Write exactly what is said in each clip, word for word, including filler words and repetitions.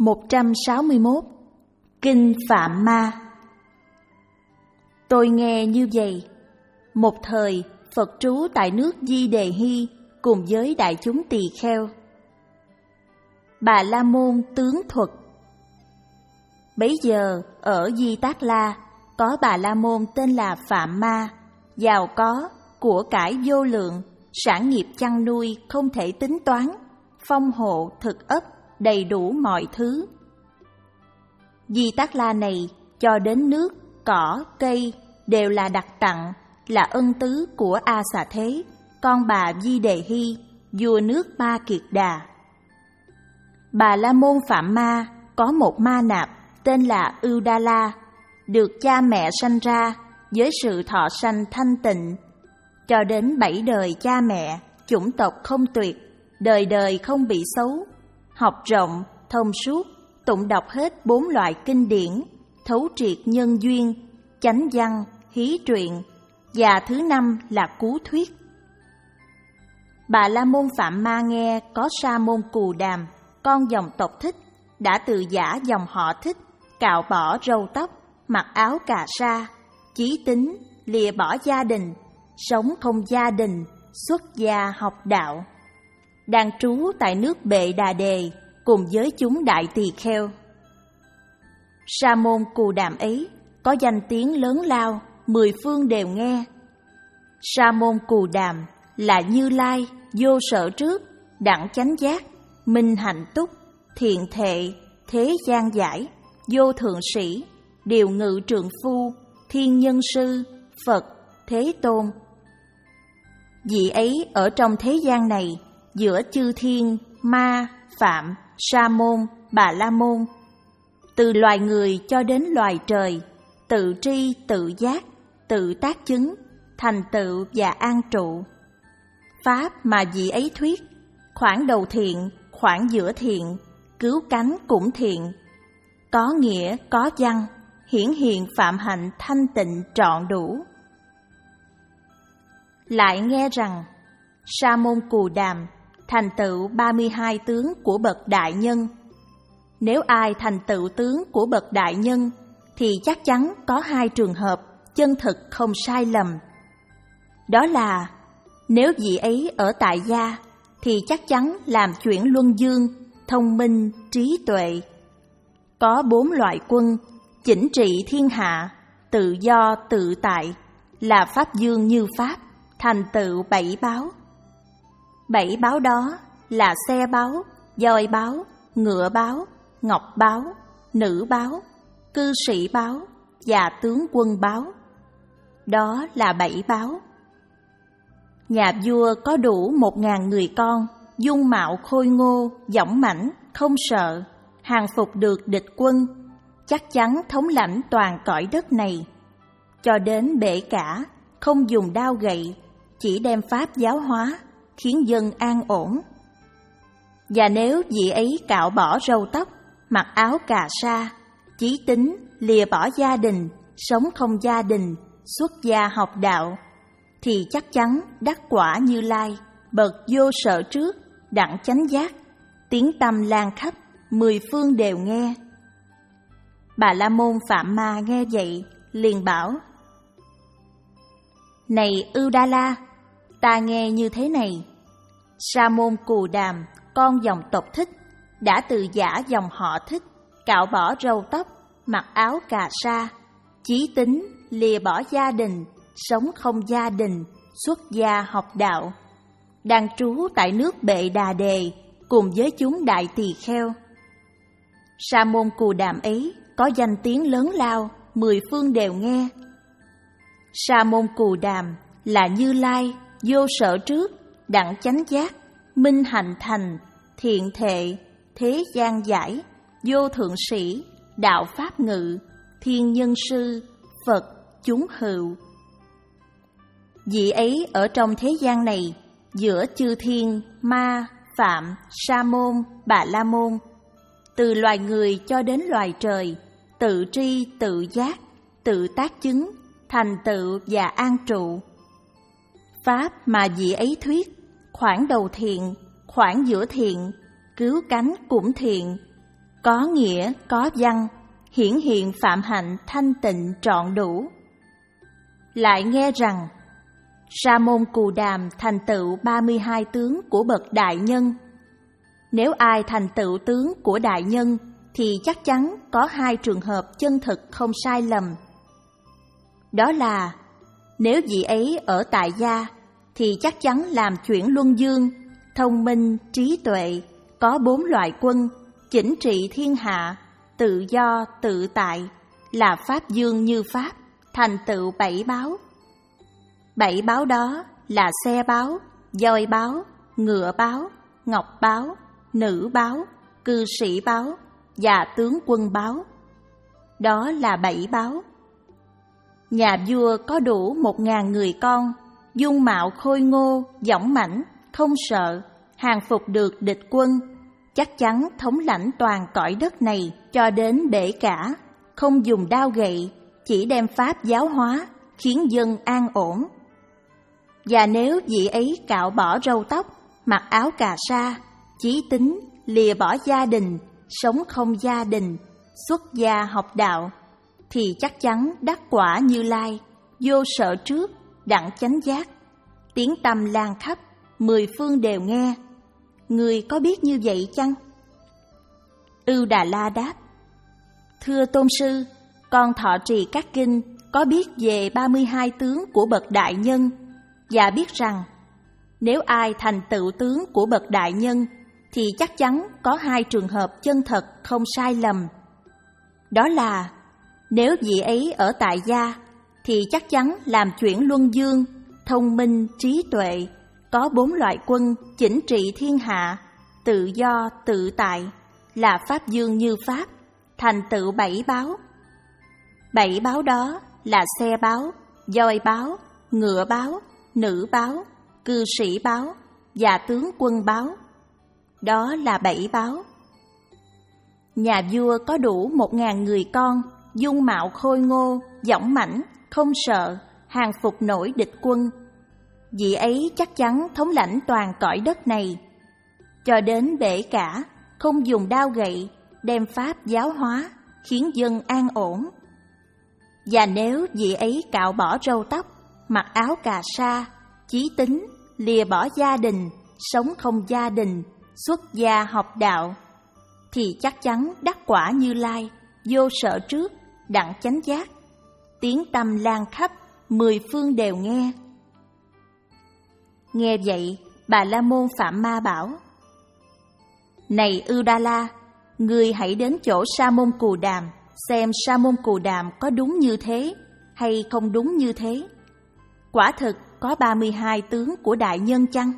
một trăm sáu mươi mốt. Kinh Phạm Ma. Tôi nghe như vậy. Một thời, Phật trú tại nước Di Đề Hy cùng với đại chúng tỳ kheo. Bà La Môn tướng thuật. Bấy giờ, ở Di Tác La, có Bà La Môn tên là Phạm Ma, giàu có, của cải vô lượng, sản nghiệp chăn nuôi không thể tính toán, phong hộ, thực ấp, đầy đủ mọi thứ. Di Tác La này, cho đến nước, cỏ, cây, đều là đặc tặng, là ân tứ của A Xà Thế, con bà Di Đề Hy, vua nước Ma Kiệt Đà. Bà La Môn Phạm Ma có một ma nạp tên là Ưu Đa La, được cha mẹ sanh ra với sự thọ sanh thanh tịnh. Cho đến bảy đời cha mẹ, chủng tộc không tuyệt, đời đời không bị xấu, học rộng, thông suốt, tụng đọc hết bốn loại kinh điển, thấu triệt nhân duyên, chánh văn, hí truyện, và thứ năm là cú thuyết. Bà La Môn Phạm Ma nghe có Sa Môn Cù Đàm, con dòng tộc Thích, đã từ giả dòng họ Thích, cạo bỏ râu tóc, mặc áo cà sa, chí tín, lìa bỏ gia đình, sống không gia đình, xuất gia học đạo, đang trú tại nước Bệ Đà Đề cùng với chúng đại tỳ kheo. Sa Môn Cù Đàm ấy có danh tiếng lớn lao, mười phương đều nghe. Sa Môn Cù Đàm là Như Lai, vô sở trước, đẳng chánh giác, minh hạnh túc, thiện thệ, thế gian giải, vô thượng sĩ, điều ngự trượng phu, thiên nhân sư, Phật, Thế Tôn. Vị ấy ở trong thế gian này, giữa chư thiên, ma, phạm, sa môn, bà la môn, từ loài người cho đến loài trời, tự tri, tự giác, tự tác chứng, thành tựu và an trụ. Pháp mà vị ấy thuyết, khoảng đầu thiện, khoảng giữa thiện, cứu cánh cũng thiện, có nghĩa, có văn, hiển hiện phạm hạnh thanh tịnh trọn đủ. Lại nghe rằng, Sa Môn Cù Đàm thành tựu ba mươi hai tướng của bậc đại nhân. Nếu ai thành tựu tướng của bậc đại nhân, thì chắc chắn có hai trường hợp chân thực không sai lầm. Đó là, nếu vị ấy ở tại gia, thì chắc chắn làm chuyển luân dương, thông minh, trí tuệ. Có bốn loại quân, chỉnh trị thiên hạ, tự do tự tại, là pháp dương như pháp, thành tựu bảy báo. Bảy báo đó là xe báo, voi báo, ngựa báo, ngọc báo, nữ báo, cư sĩ báo và tướng quân báo. Đó là bảy báo. Nhà vua có đủ một ngàn người con, dung mạo khôi ngô, dõng mãnh, không sợ, hàng phục được địch quân, chắc chắn thống lãnh toàn cõi đất này. Cho đến bể cả, không dùng đao gậy, chỉ đem pháp giáo hóa, khiến dân an ổn. Và nếu vị ấy cạo bỏ râu tóc, mặc áo cà sa, chí tín, lìa bỏ gia đình, sống không gia đình, xuất gia học đạo, thì chắc chắn đắc quả Như Lai, bậc vô sở trước, đẳng chánh giác, tiếng tâm lan khắp, mười phương đều nghe. Bà La Môn Phạm Ma nghe vậy, liền bảo: Này Ưu Đa La, ta nghe như thế này. Sa Môn Cù Đàm, con dòng tộc Thích, đã từ giả dòng họ Thích, cạo bỏ râu tóc, mặc áo cà sa, chí tín, lìa bỏ gia đình, sống không gia đình, xuất gia học đạo, đang trú tại nước Bệ Đà Đề cùng với chúng đại tỳ kheo. Sa Môn Cù Đàm ấy có danh tiếng lớn lao, mười phương đều nghe. Sa Môn Cù Đàm là Như Lai, vô sở trước, đẳng chánh giác, minh hạnh thành, thiện thệ, thế gian giải, vô thượng sĩ, đạo pháp ngự, thiên nhân sư, Phật, chúng hữu. Vị ấy ở trong thế gian này, giữa chư thiên, ma, phạm, sa môn, bà la môn, từ loài người cho đến loài trời, tự tri, tự giác, tự tác chứng, thành tựu và an trụ. Pháp mà vị ấy thuyết, khoảng đầu thiện, khoảng giữa thiện, cứu cánh cũng thiện, có nghĩa, có văn, hiển hiện phạm hạnh thanh tịnh trọn đủ. Lại nghe rằng, Sa môn Cù Đàm thành tựu ba mươi hai tướng của bậc đại nhân. Nếu ai thành tựu tướng của đại nhân thì chắc chắn có hai trường hợp chân thực không sai lầm. Đó là, nếu vị ấy ở tại gia thì chắc chắn làm chuyển luân dương, thông minh, trí tuệ, có bốn loại quân, chỉnh trị thiên hạ, tự do, tự tại, là pháp dương như pháp, thành tựu bảy báo. Bảy báo đó là xe báo, voi báo, ngựa báo, ngọc báo, nữ báo, cư sĩ báo và tướng quân báo. Đó là bảy báo. Nhà vua có đủ một ngàn người con, dung mạo khôi ngô, dõng mãnh, không sợ, hàng phục được địch quân, chắc chắn thống lãnh toàn cõi đất này cho đến bể cả, không dùng đao gậy, chỉ đem pháp giáo hóa, khiến dân an ổn. Và nếu vị ấy cạo bỏ râu tóc, mặc áo cà sa, chí tín, lìa bỏ gia đình, sống không gia đình, xuất gia học đạo, thì chắc chắn đắc quả Như Lai, vô sợ trước, đặng chánh giác, tiếng tăm lan khắp, mười phương đều nghe. Người có biết như vậy chăng? Ưu Đà La đáp: Thưa Tôn sư, con thọ trì các kinh, có biết về ba mươi hai tướng của bậc đại nhân, và biết rằng nếu ai thành tựu tướng của bậc đại nhân thì chắc chắn có hai trường hợp chân thật không sai lầm. Đó là, nếu vị ấy ở tại gia thì chắc chắn làm chuyển luân dương, thông minh, trí tuệ, có bốn loại quân, chỉnh trị thiên hạ, tự do, tự tại, là pháp dương như pháp, thành tựu bảy báo. Bảy báo đó là xe báo, voi báo, ngựa báo, nữ báo, cư sĩ báo và tướng quân báo. Đó là bảy báo. Nhà vua có đủ một ngàn người con, dung mạo khôi ngô, dõng mãnh, không sợ, hàng phục nổi địch quân. Vị ấy chắc chắn thống lãnh toàn cõi đất này, cho đến bể cả, không dùng đao gậy, đem pháp giáo hóa, khiến dân an ổn. Và nếu vị ấy cạo bỏ râu tóc, mặc áo cà sa, chí tín, lìa bỏ gia đình, sống không gia đình, xuất gia học đạo, thì chắc chắn đắc quả Như Lai, vô sợ trước, đặng chánh giác, tiếng tăm lan khắp, mười phương đều nghe. Nghe vậy, Bà La Môn Phạm Ma bảo: Này Ưu Đa La, ngươi hãy đến chỗ Sa môn Cù Đàm, xem Sa môn Cù Đàm có đúng như thế hay không đúng như thế. Quả thực có ba mươi hai tướng của đại nhân chăng?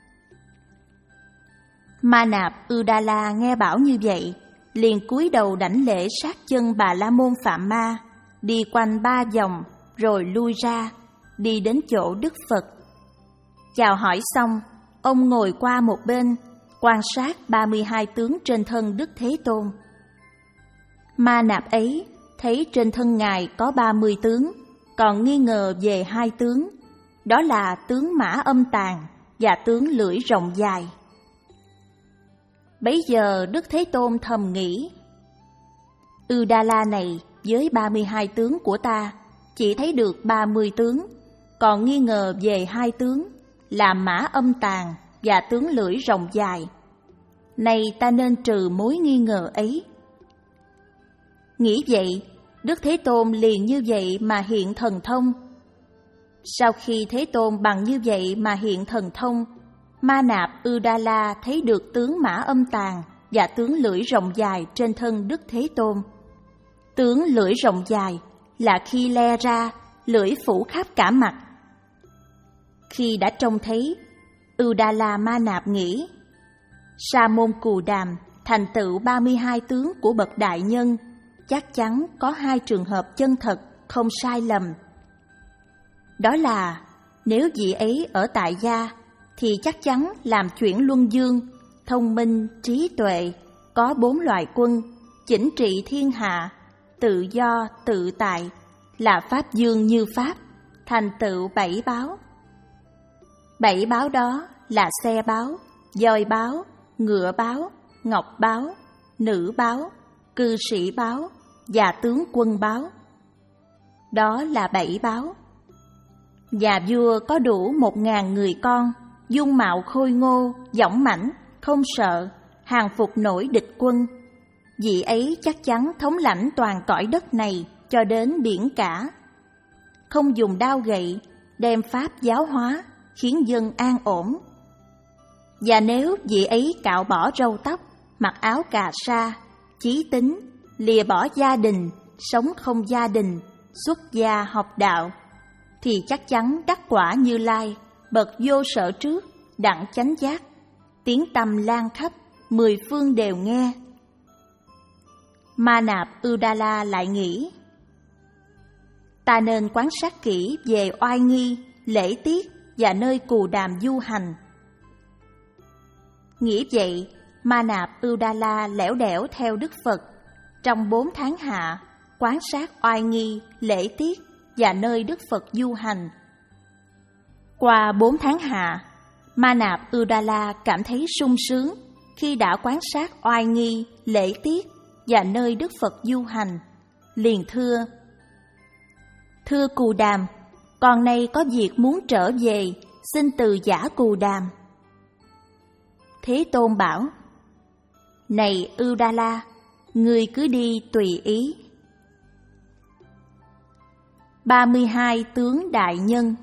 Ma Nạp Ưu Đa La nghe bảo như vậy, liền cúi đầu đảnh lễ sát chân Bà La Môn Phạm Ma, đi quanh ba vòng rồi lui ra, đi đến chỗ Đức Phật. Chào hỏi xong, ông ngồi qua một bên, quan sát ba mươi hai tướng trên thân Đức Thế Tôn. Ma Nạp ấy thấy trên thân Ngài có ba mươi tướng, còn nghi ngờ về hai tướng, đó là tướng mã âm tàn và tướng lưỡi rộng dài. Bấy giờ Đức Thế Tôn thầm nghĩ: Ưu Đa La này với ba mươi hai tướng của ta chỉ thấy được ba mươi tướng, còn nghi ngờ về hai tướng là mã âm tàn và tướng lưỡi rộng dài. Này ta nên trừ mối nghi ngờ ấy. Nghĩ vậy, Đức Thế Tôn liền như vậy mà hiện thần thông. Sau khi Thế Tôn bằng như vậy mà hiện thần thông, Ma Nạp Ưu Đa La thấy được tướng mã âm tàn và tướng lưỡi rộng dài trên thân Đức Thế Tôn. Tướng lưỡi rộng dài là khi le ra, lưỡi phủ khắp cả mặt. Khi đã trông thấy, Ưu Đa La Ma Nạp nghĩ: Sa môn Cù Đàm thành tựu ba mươi hai tướng của bậc đại nhân, chắc chắn có hai trường hợp chân thật không sai lầm. Đó là, nếu vị ấy ở tại gia thì chắc chắn làm chuyển luân dương, thông minh, trí tuệ, có bốn loại quân, chỉnh trị thiên hạ, tự do, tự tại, là pháp dương như pháp, thành tựu bảy báo. Bảy báo đó là xe báo, voi báo, ngựa báo, ngọc báo, nữ báo, cư sĩ báo và tướng quân báo. Đó là bảy báo. Nhà vua có đủ một ngàn người con, dung mạo khôi ngô, dõng mãnh, không sợ, hàng phục nổi địch quân. Vị ấy chắc chắn thống lãnh toàn cõi đất này cho đến biển cả. Không dùng đao gậy, đem pháp giáo hóa, khiến dân an ổn. Và nếu vị ấy cạo bỏ râu tóc, mặc áo cà sa, chí tín, lìa bỏ gia đình, sống không gia đình, xuất gia học đạo, thì chắc chắn đắc quả Như Lai, bậc vô sở trước, đặng chánh giác, tiếng tăm lan khắp, mười phương đều nghe. Ma Nạp Udala lại nghĩ, ta nên quan sát kỹ về oai nghi, lễ tiết và nơi cù đàm du hành. Nghĩ vậy, Ma Nạp Udala lẻo đẻo theo Đức Phật, trong bốn tháng hạ, quan sát oai nghi, lễ tiết và nơi Đức Phật du hành. Qua bốn tháng hạ, Ma Nạp Udala cảm thấy sung sướng khi đã quan sát oai nghi, lễ tiết và nơi Đức Phật du hành, liền thưa: Thưa Cù Đàm, con nay có việc muốn trở về, xin từ giả Cù Đàm. Thế Tôn bảo: Này Udala, ngươi cứ đi tùy ý. ba mươi hai tướng đại nhân.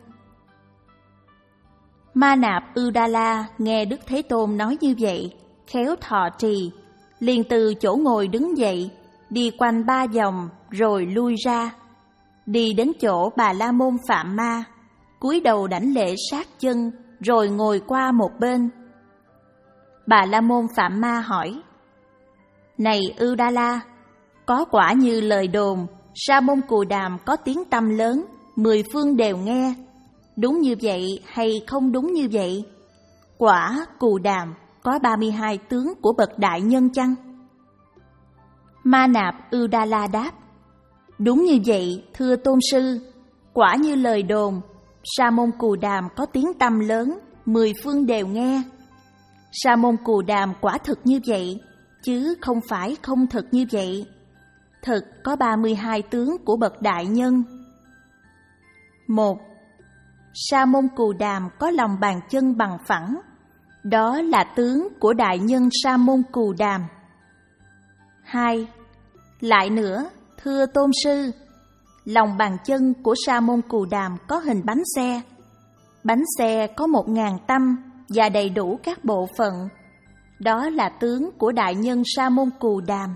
Ma Nạp Udala nghe Đức Thế Tôn nói như vậy, khéo thọ trì, liền từ chỗ ngồi đứng dậy, đi quanh ba vòng rồi lui ra, đi đến chỗ Bà La Môn Phạm Ma, cúi đầu đảnh lễ sát chân, rồi ngồi qua một bên. Bà La Môn Phạm Ma hỏi: Này Udala, có quả như lời đồn, Sa môn Cù Đàm có tiếng tăm lớn, mười phương đều nghe, đúng như vậy hay không đúng như vậy? Quả Cù Đàm có ba mươi hai tướng của bậc đại nhân chăng? Ma Nạp Udala đáp: Đúng như vậy, thưa Tôn sư, quả như lời đồn, Sa môn Cù Đàm có tiếng tăm lớn, mười phương đều nghe. Sa môn Cù Đàm quả thực như vậy, chứ không phải không thực như vậy. Thực có ba mươi hai tướng của bậc đại nhân. Một. Sa môn Cù Đàm có lòng bàn chân bằng phẳng, đó là tướng của đại nhân Sa môn Cù Đàm. Hai. Lại nữa, thưa Tôn sư, lòng bàn chân của Sa môn Cù Đàm có hình bánh xe. Bánh xe có một ngàn tâm và đầy đủ các bộ phận. Đó là tướng của đại nhân Sa môn Cù Đàm.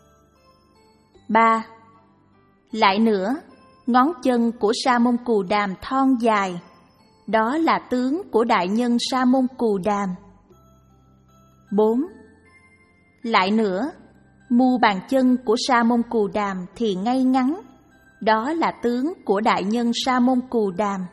Ba. Lại nữa, ngón chân của Sa môn Cù Đàm thon dài. Đó là tướng của đại nhân Sa môn Cù Đàm. Bốn. Lại nữa, mu bàn chân của Sa môn Cù Đàm thì ngay ngắn. Đó là tướng của đại nhân Sa môn Cù Đàm.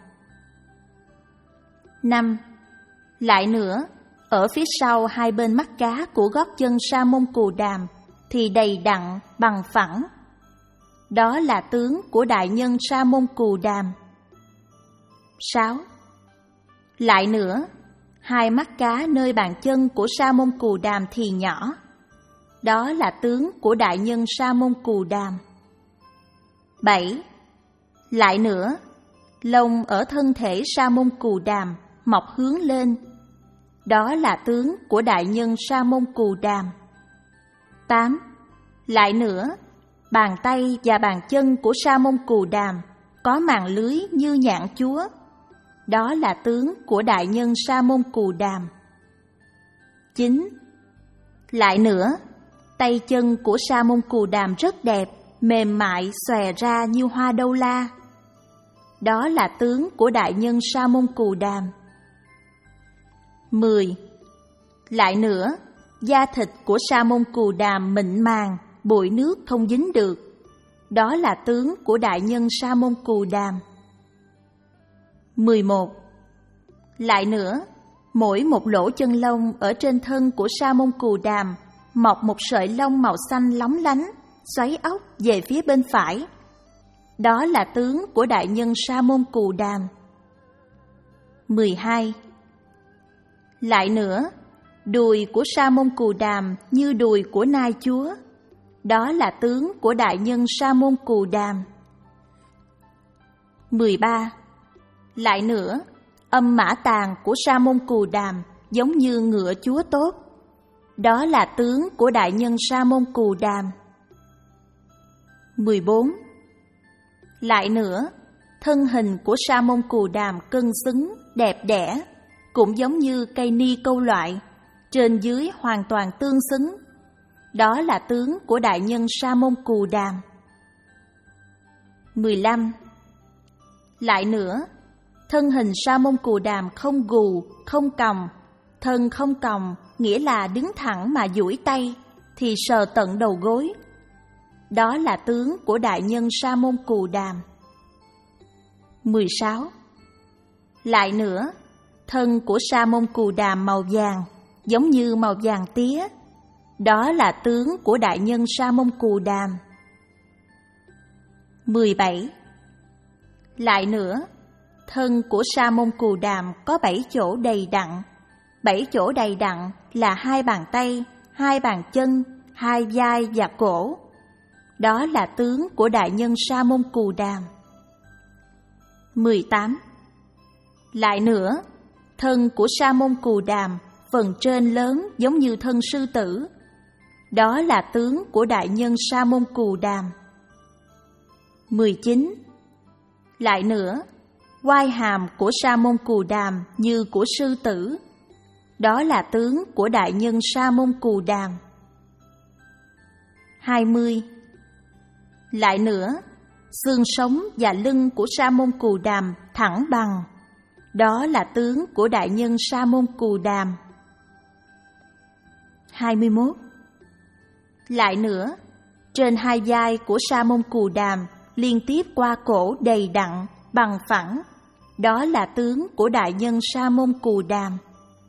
Năm. Lại nữa, ở phía sau hai bên mắt cá của gót chân Sa môn Cù Đàm thì đầy đặn, bằng phẳng. Đó là tướng của đại nhân Sa môn Cù Đàm. Sáu. Lại nữa, hai mắt cá nơi bàn chân của Sa môn Cù Đàm thì nhỏ. Đó là tướng của đại nhân Sa môn Cù Đàm. Bảy. Lại nữa, lông ở thân thể Sa môn Cù Đàm mọc hướng lên. Đó là tướng của đại nhân Sa môn Cù Đàm. Tám. Lại nữa, bàn tay và bàn chân của Sa môn Cù Đàm có màng lưới như nhạn chúa. Đó là tướng của đại nhân Sa môn Cù Đàm. Chín. Lại nữa, tay chân của Sa môn Cù Đàm rất đẹp, mềm mại, xòe ra như hoa đâu la. Đó là tướng của đại nhân Sa môn Cù Đàm. Mười. Lại nữa, da thịt của Sa môn Cù Đàm mịn màng, bụi nước không dính được. Đó là tướng của đại nhân Sa môn Cù Đàm. Mười một. Lại nữa, mỗi một lỗ chân lông ở trên thân của Sa môn Cù Đàm mọc một sợi lông màu xanh lóng lánh, xoáy ốc về phía bên phải. Đó là tướng của đại nhân Sa môn Cù Đàm. Mười hai. Lại nữa, đùi của Sa môn Cù Đàm như đùi của nai chúa. đó là tướng của đại nhân Sa môn Cù Đàm. mười ba. Lại nữa, âm mã tàng của Sa môn Cù Đàm giống như ngựa chúa tốt, đó là tướng của đại nhân Sa môn Cù Đàm. mười bốn. Lại nữa, thân hình của Sa môn Cù Đàm cân xứng, đẹp đẽ, cũng giống như cây ni câu loại, trên dưới hoàn toàn tương xứng, đó là tướng của đại nhân Sa môn Cù Đàm. mười lăm. Lại nữa, thân hình Sa môn Cù Đàm không gù, không còng, thân không còng nghĩa là đứng thẳng mà duỗi tay thì sờ tận đầu gối, đó là tướng của đại nhân Sa môn Cù Đàm. mười sáu. Lại nữa, thân của Sa môn Cù Đàm màu vàng, giống như màu vàng tía, đó là tướng của đại nhân Sa môn Cù Đàm. mười bảy. Lại nữa, thân của Sa môn Cù Đàm có bảy chỗ đầy đặn. Bảy chỗ đầy đặn là hai bàn tay, hai bàn chân, hai vai và cổ, đó là tướng của đại nhân Sa môn Cù Đàm. mười tám. Lại nữa, thân của Sa môn Cù Đàm phần trên lớn giống như thân sư tử, đó là tướng của đại nhân Sa môn Cù Đàm. mười chín. Lại nữa, quai hàm của Sa môn Cù Đàm như của sư tử, đó là tướng của đại nhân Sa môn Cù Đàm. hai mươi. Lại nữa, xương sống và lưng của Sa môn Cù Đàm thẳng bằng, đó là tướng của đại nhân Sa môn Cù Đàm. hai mươi mốt. Lại nữa, trên hai vai của Sa môn Cù Đàm liên tiếp qua cổ đầy đặn, bằng phẳng, đó là tướng của đại nhân Sa môn Cù Đàm.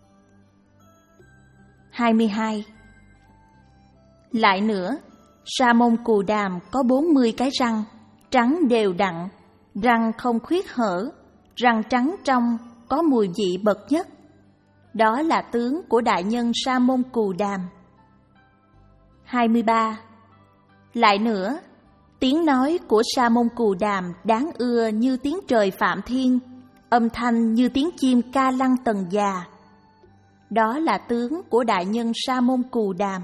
hai mươi hai. Lại nữa, Sa môn Cù Đàm có bốn mươi cái răng, trắng đều đặn, răng không khuyết hở, răng trắng trong, có mùi vị bậc nhất, đó là tướng của đại nhân Sa môn Cù Đàm. hai mươi ba. Lại nữa, tiếng nói của Sa môn Cù Đàm đáng ưa như tiếng trời Phạm Thiên, âm thanh như tiếng chim ca lăng tần già, đó là tướng của đại nhân Sa môn Cù Đàm.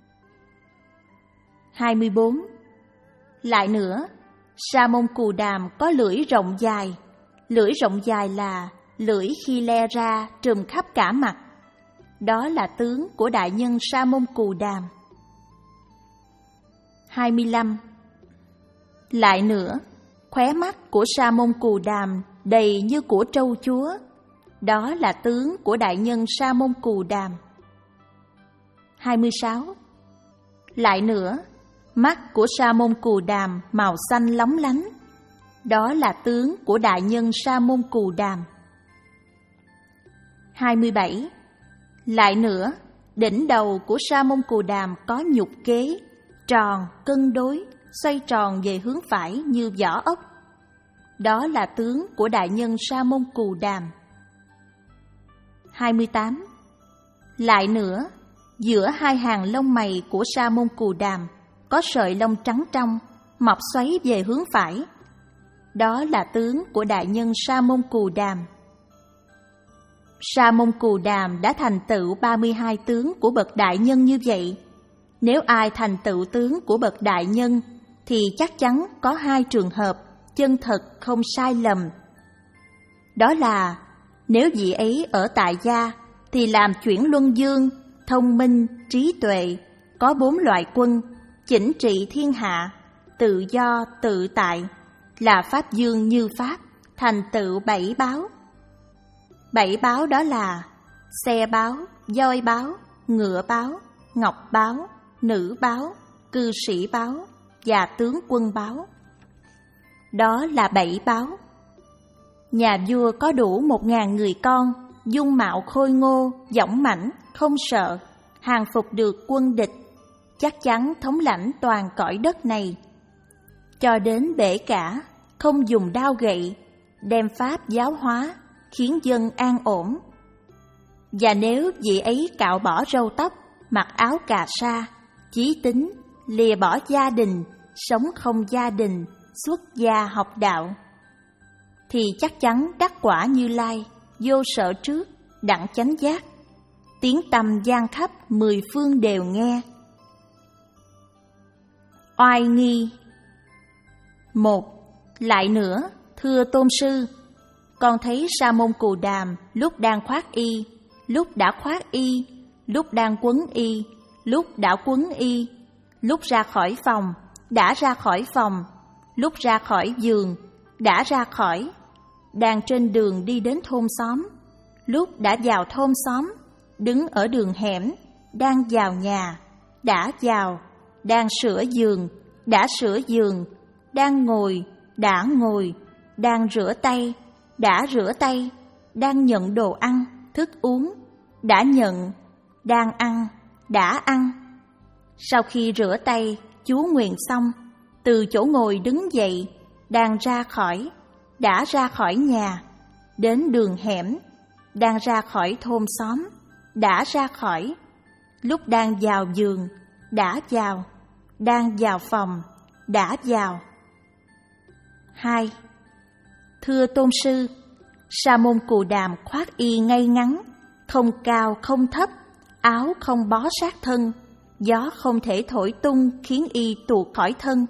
hai mươi bốn. Lại nữa, Sa môn Cù Đàm có lưỡi rộng dài, lưỡi rộng dài là lưỡi khi le ra trùm khắp cả mặt, đó là tướng của đại nhân Sa môn Cù Đàm. hai mươi lăm. Lại nữa, khóe mắt của Sa môn Cù Đàm đầy như của trâu chúa, đó là tướng của đại nhân Sa môn Cù Đàm. hai mươi sáu. Lại nữa, mắt của Sa môn Cù Đàm màu xanh lóng lánh, đó là tướng của đại nhân Sa môn Cù Đàm. hai mươi bảy. Lại nữa, đỉnh đầu của Sa môn Cù Đàm có nhục kế, tròn, cân đối, xoay tròn về hướng phải như vỏ ốc, đó là tướng của đại nhân Sa môn Cù Đàm. hai mươi tám. Lại nữa, giữa hai hàng lông mày của Sa môn Cù Đàm có sợi lông trắng trong, mọc xoáy về hướng phải, đó là tướng của đại nhân Sa môn Cù Đàm. Sa môn Cù Đàm đã thành tựu ba mươi hai tướng của bậc đại nhân như vậy. Nếu ai thành tựu tướng của bậc đại nhân thì chắc chắn có hai trường hợp chân thật không sai lầm. Đó là nếu vị ấy ở tại gia thì làm chuyển luân dương, thông minh, trí tuệ, có bốn loại quân, chỉnh trị thiên hạ, tự do, tự tại, là pháp dương như pháp, thành tựu bảy báo. Bảy báo đó là xe báo, voi báo, ngựa báo, ngọc báo, nữ báo, cư sĩ báo và tướng quân báo. Đó là bảy báo. Nhà vua có đủ một ngàn người con, dung mạo khôi ngô, dõng mãnh, không sợ, hàng phục được quân địch, chắc chắn thống lãnh toàn cõi đất này. Cho đến bể cả, không dùng đao gậy, đem pháp giáo hóa, khiến dân an ổn. Và nếu vị ấy cạo bỏ râu tóc, mặc áo cà sa, chí tính, lìa bỏ gia đình, sống không gia đình, xuất gia học đạo, thì chắc chắn đắc quả Như Lai, vô sở trước, đặng chánh giác. Tiếng tăm gian khắp mười phương đều nghe. Oai nghi. Một. Lại nữa, thưa Tôn Sư, con thấy Sa môn Cù Đàm lúc đang khoác y, lúc đã khoác y, lúc đang quấn y, lúc đã quấn y, lúc ra khỏi phòng, đã ra khỏi phòng, lúc ra khỏi giường, đã ra khỏi, đang trên đường đi đến thôn xóm, lúc đã vào thôn xóm, đứng ở đường hẻm, đang vào nhà, đã vào, đang sửa giường, đã sửa giường, đang ngồi, đã ngồi, đang rửa tay, đã rửa tay, đang nhận đồ ăn, thức uống, đã nhận, đang ăn, đã ăn. Sau khi rửa tay, chú nguyện xong, từ chỗ ngồi đứng dậy, đang ra khỏi, đã ra khỏi nhà, đến đường hẻm, đang ra khỏi thôn xóm, đã ra khỏi, lúc đang vào giường, đã vào, đang vào phòng, đã vào. Hai. Thưa Tôn Sư, Sa môn Cù Đàm khoác y ngay ngắn, không cao không thấp, áo không bó sát thân, gió không thể thổi tung khiến y tuột khỏi thân.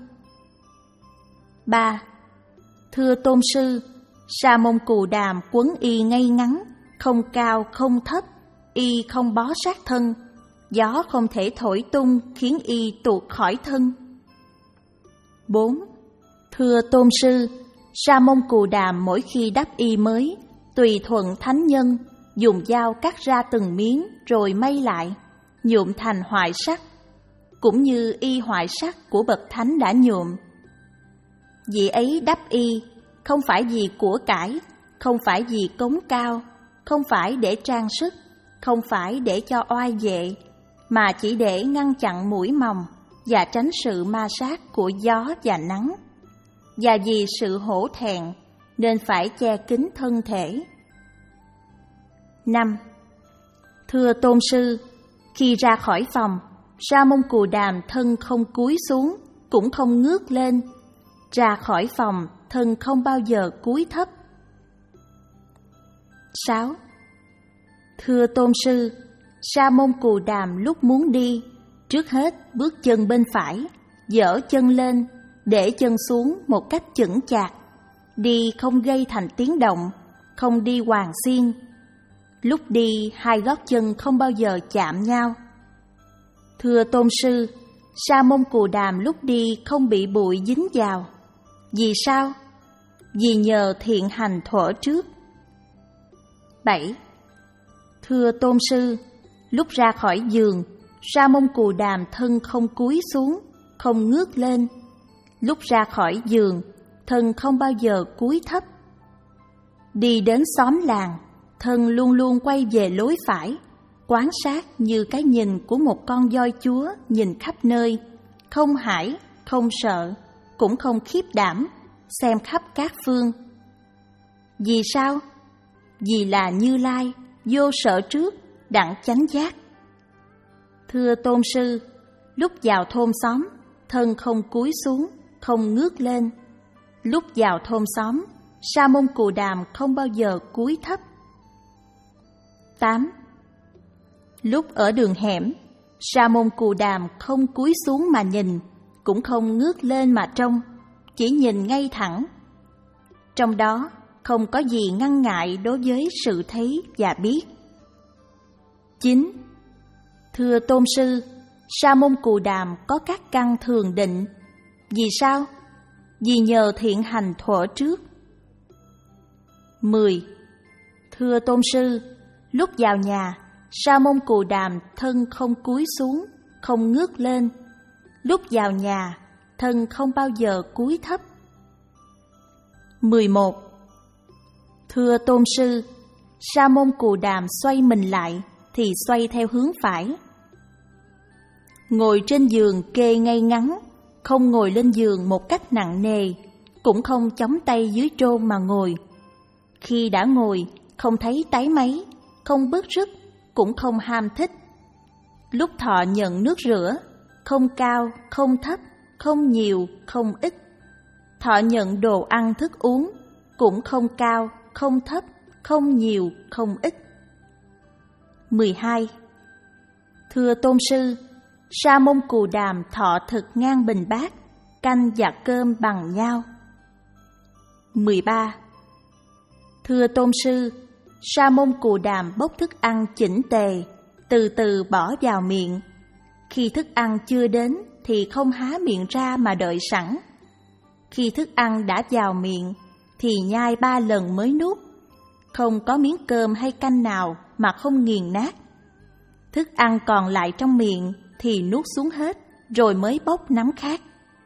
Ba. Thưa Tôn Sư, Sa môn Cù Đàm quấn y ngay ngắn, không cao không thấp, y không bó sát thân, gió không thể thổi tung khiến y tuột khỏi thân. Bốn. Thưa Tôn Sư, Sa môn Cù Đàm mỗi khi đắp y mới, tùy thuận thánh nhân, dùng dao cắt ra từng miếng rồi may lại, nhuộm thành hoại sắc, cũng như y hoại sắc của bậc thánh đã nhuộm. Vị ấy đắp y, không phải vì của cải, không phải vì cống cao, không phải để trang sức, không phải để cho oai vệ, mà chỉ để ngăn chặn mũi mòng và tránh sự ma sát của gió và nắng. Và vì sự hổ thẹn nên phải che kín thân thể. Năm. Thưa Tôn Sư, khi ra khỏi phòng, Sa môn Cù Đàm thân không cúi xuống, cũng không ngước lên. Ra khỏi phòng, thân không bao giờ cúi thấp. Sáu. Thưa Tôn Sư, Sa môn Cù Đàm lúc muốn đi, trước hết bước chân bên phải, giở chân lên, để chân xuống một cách chững chạc, đi không gây thành tiếng động, không đi hoàng xiên. Lúc đi, hai gót chân không bao giờ chạm nhau. Thưa Tôn Sư, Sa môn Cù Đàm lúc đi không bị bụi dính vào. Vì sao? Vì nhờ thiện hành thuở trước. Bảy. Thưa Tôn Sư, lúc ra khỏi giường, Sa môn Cù Đàm thân không cúi xuống, không ngước lên. Lúc ra khỏi giường, thân không bao giờ cúi thấp. Đi đến xóm làng, thân luôn luôn quay về lối phải, quan sát như cái nhìn của một con voi chúa nhìn khắp nơi, không hãi, không sợ, cũng không khiếp đảm, xem khắp các phương. Vì sao? Vì là Như Lai, vô sợ trước, đặng chánh giác. Thưa Tôn Sư, lúc vào thôn xóm, thân không cúi xuống, không ngước lên. Lúc vào thôn xóm, Sa môn Cù Đàm không bao giờ cúi thấp. Tám. Lúc ở đường hẻm, Sa môn Cù Đàm không cúi xuống mà nhìn, cũng không ngước lên mà trông, chỉ nhìn ngay thẳng. Trong đó không có gì ngăn ngại đối với sự thấy và biết. Chín. Thưa Tôn Sư, Sa môn Cù Đàm có các căn thường định. Vì sao? Vì nhờ thiện hành thuở trước. Mười. Thưa Tôn Sư, lúc vào nhà, Sa môn Cù Đàm thân không cúi xuống, không ngước lên. Lúc vào nhà, thân không bao giờ cúi thấp. Mười một. Thưa Tôn Sư, Sa môn Cù Đàm xoay mình lại thì xoay theo hướng phải. Ngồi trên giường kê ngay ngắn, không ngồi lên giường một cách nặng nề, cũng không chống tay dưới trôn mà ngồi. Khi đã ngồi, không thấy táy máy, không bứt rứt, cũng không ham thích. Lúc thọ nhận nước rửa, không cao, không thấp, không nhiều, không ít. Thọ nhận đồ ăn thức uống, cũng không cao, không thấp, không nhiều, không ít. mười hai. Thưa Tôn Sư, Sa môn Cù Đàm thọ thực ngang bình bát, canh và cơm bằng nhau. mười ba. Thưa Tôn Sư, Sa môn Cù Đàm bốc thức ăn chỉnh tề, từ từ bỏ vào miệng. Khi thức ăn chưa đến thì không há miệng ra mà đợi sẵn. Khi thức ăn đã vào miệng thì nhai ba lần mới nuốt. Không có miếng cơm hay canh nào mà không nghiền nát. Thức ăn còn lại trong miệng thì nuốt xuống hết, rồi mới bốc nắm khác.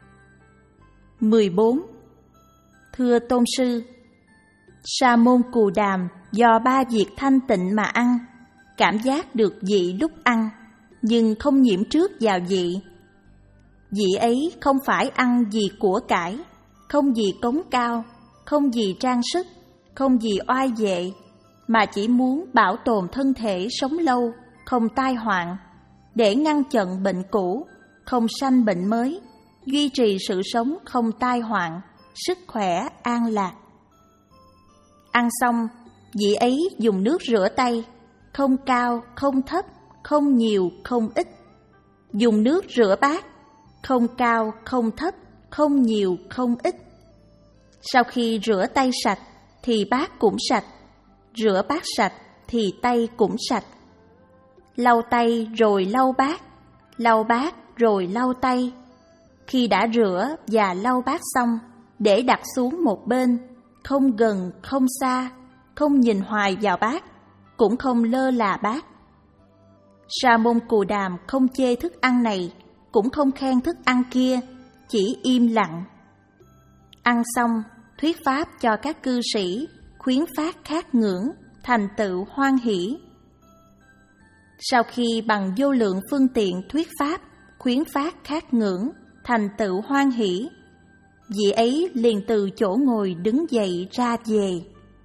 mười bốn. Thưa Tôn Sư, Sa môn Cù Đàm do ba việc thanh tịnh mà ăn, cảm giác được vị lúc ăn, nhưng không nhiễm trước vào vị. Vị ấy không phải ăn vì của cải, không vì cống cao, không vì trang sức, không vì oai vệ, mà chỉ muốn bảo tồn thân thể sống lâu, không tai hoạn, để ngăn chặn bệnh cũ, không sanh bệnh mới, duy trì sự sống không tai hoạn, sức khỏe an lạc. Ăn xong, vị ấy dùng nước rửa tay, không cao, không thấp, không nhiều, không ít. Dùng nước rửa bát, không cao, không thấp, không nhiều, không ít. Sau khi rửa tay sạch thì bát cũng sạch, rửa bát sạch thì tay cũng sạch. Lau tay rồi lau bát, lau bát rồi lau tay. Khi đã rửa và lau bát xong, để đặt xuống một bên, không gần, không xa, không nhìn hoài vào bát, cũng không lơ là bát. Sa môn Cù Đàm không chê thức ăn này, cũng không khen thức ăn kia, chỉ im lặng. Ăn xong, thuyết pháp cho các cư sĩ, khuyến phát khát ngưỡng, thành tựu hoan hỷ. Sau khi bằng vô lượng phương tiện thuyết pháp, khuyến phát khát ngưỡng, thành tựu hoan hỷ, vị ấy liền từ chỗ ngồi đứng dậy ra về.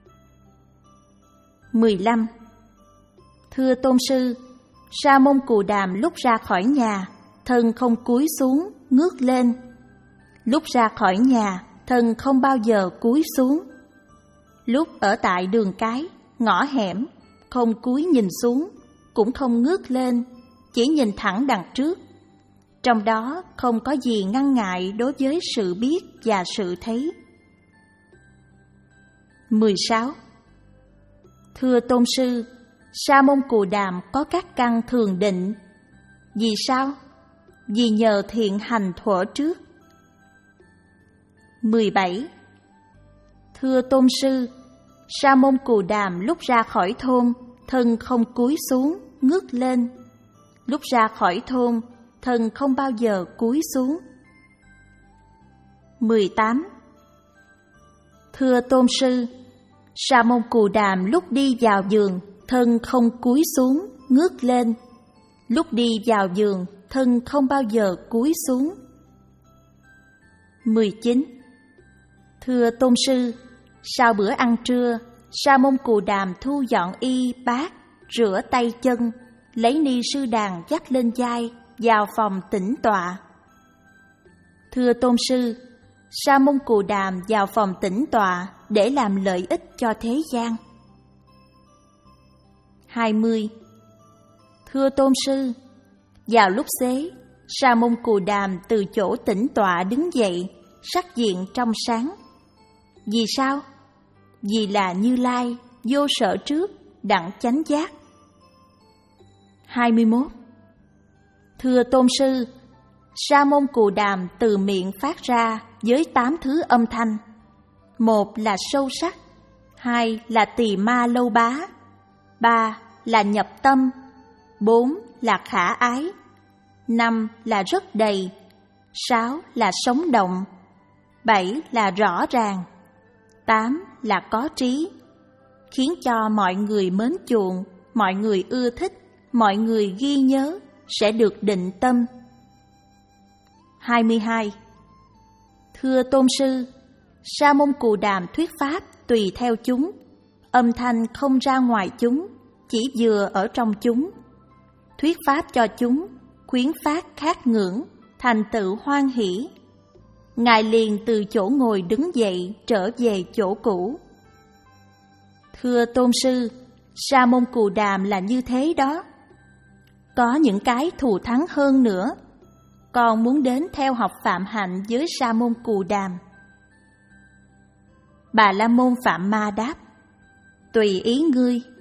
mười lăm. Thưa Tôn Sư, Sa môn Cù Đàm lúc ra khỏi nhà, thân không cúi xuống, ngước lên. Lúc ra khỏi nhà, thân không bao giờ cúi xuống. Lúc ở tại đường cái, ngõ hẻm, không cúi nhìn xuống, cũng không ngước lên, chỉ nhìn thẳng đằng trước. Trong đó không có gì ngăn ngại đối với sự biết và sự thấy. mười sáu. Thưa Tôn Sư, Sa môn Cù Đàm có các căn thường định. Vì sao? Vì nhờ thiện hành thuở trước. mười bảy. Thưa Tôn Sư, Sa môn Cù Đàm lúc ra khỏi thôn, thân không cúi xuống, ngước lên. Lúc ra khỏi thôn, thân không bao giờ cúi xuống. mười tám. Thưa Tôn Sư, Sa môn Cù Đàm lúc đi vào giường, thân không cúi xuống, ngước lên. Lúc đi vào giường, thân không bao giờ cúi xuống. mười chín. Thưa Tôn Sư, sau bữa ăn trưa, Sa môn Cù Đàm thu dọn y bát, rửa tay chân, lấy ni sư đàn dắt lên vai, vào phòng tĩnh tọa. Thưa Tôn Sư, Sa môn Cù Đàm vào phòng tĩnh tọa để làm lợi ích cho thế gian. hai mươi. Thưa Tôn Sư, vào lúc xế, Sa môn Cù Đàm từ chỗ tĩnh tọa đứng dậy, sắc diện trong sáng. Vì sao? Vì là Như Lai, vô sở trước, đặng chánh giác. hai mươi mốt. Thưa Tôn Sư, Sa môn Cù Đàm từ miệng phát ra với tám thứ âm thanh. Một là sâu sắc, hai là tỳ ma lâu bá, ba là nhập tâm, bốn là khả ái, năm là rất đầy, sáu là sống động, bảy là rõ ràng, tám là có trí, khiến cho mọi người mến chuộng, mọi người ưa thích, mọi người ghi nhớ, sẽ được định tâm. hai mươi hai. Thưa Tôn Sư, Sa môn Cù Đàm thuyết pháp tùy theo chúng, âm thanh không ra ngoài chúng, chỉ vừa ở trong chúng. Thuyết pháp cho chúng, khuyến phát khát ngưỡng, thành tựu hoan hỷ. Ngài liền từ chỗ ngồi đứng dậy trở về chỗ cũ. Thưa Tôn sư, Sa môn Cù Đàm là như thế đó. Có những cái thù thắng hơn nữa. Con muốn đến theo học Phạm Hạnh với Sa môn Cù Đàm. Bà La môn Phạm Ma đáp: Tùy ý ngươi.